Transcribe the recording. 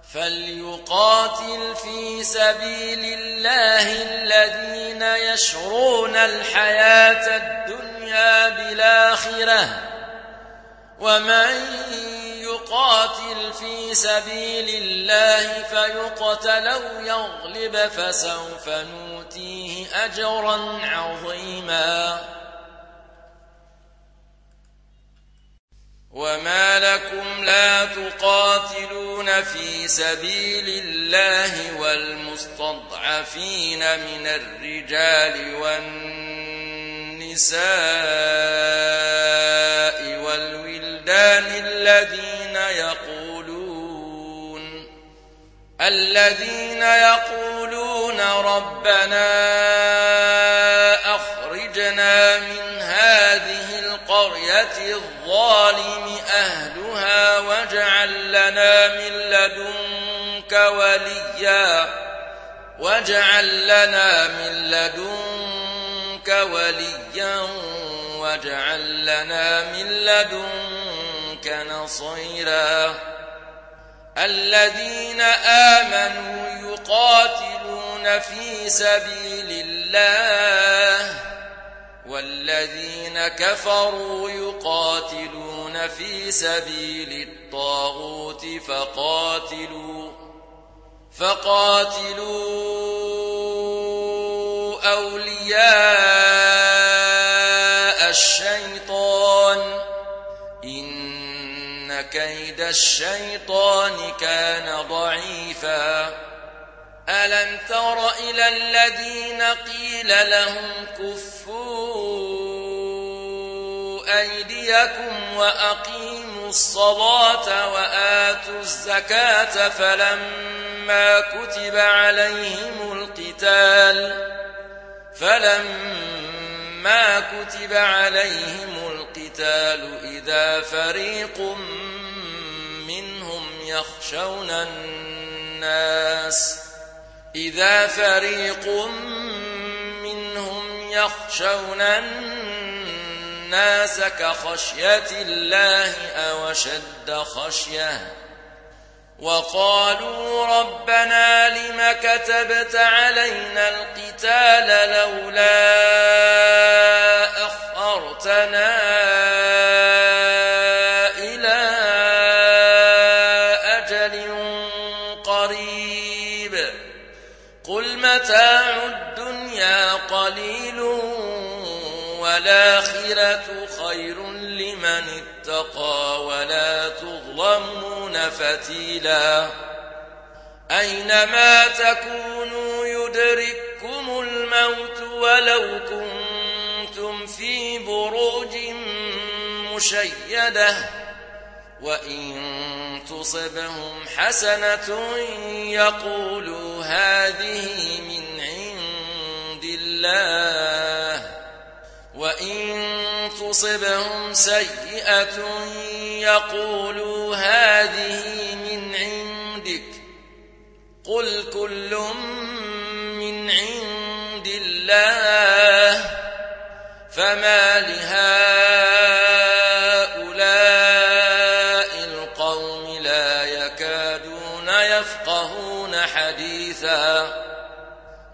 فليقاتل في سبيل الله الذين يشرون الحياة الدنيا بالآخرة ومن يقاتل في سبيل الله فيقتل أو يغلب فسوف نؤتيه أجرا عظيما. وما لكم لا تقاتلون في سبيل الله والمستضعفين من الرجال والنساء والولدان الذين يقولون ربنا أخرجنا من هذه القرية الظالم أهلها واجعل لنا من لدنك وليا واجعل لنا من لدنك نصيرا. الذين آمنوا يقاتلون في سبيل الله والذين كفروا يقاتلون في سبيل الطاغوت فقاتلوا أولياء الشيطان إن كيد الشيطان كان ضعيفا. ألم تر إلى الذين قيل لهم كفوا أيديكم وأقيموا الصلاة وآتوا الزكاة فلما كتب عليهم القتال إذا فريق منهم يخشون الناس كخشية الله أو أشد خشية وقالوا ربنا لم كتبت علينا القتال لولا أخرتنا إلى أجل قريب قل متاع الدنيا قليل والآخرة خير لمن اتقى ولا تظلمون فتيلا. أينما تكونوا يدرككم الموت ولو كنتم في بروج مشيدة وإن تصبهم حسنة يقولوا هذه من عند الله وإن تصبهم سيئة يقولوا هذه من عندك قل كل من عند الله فما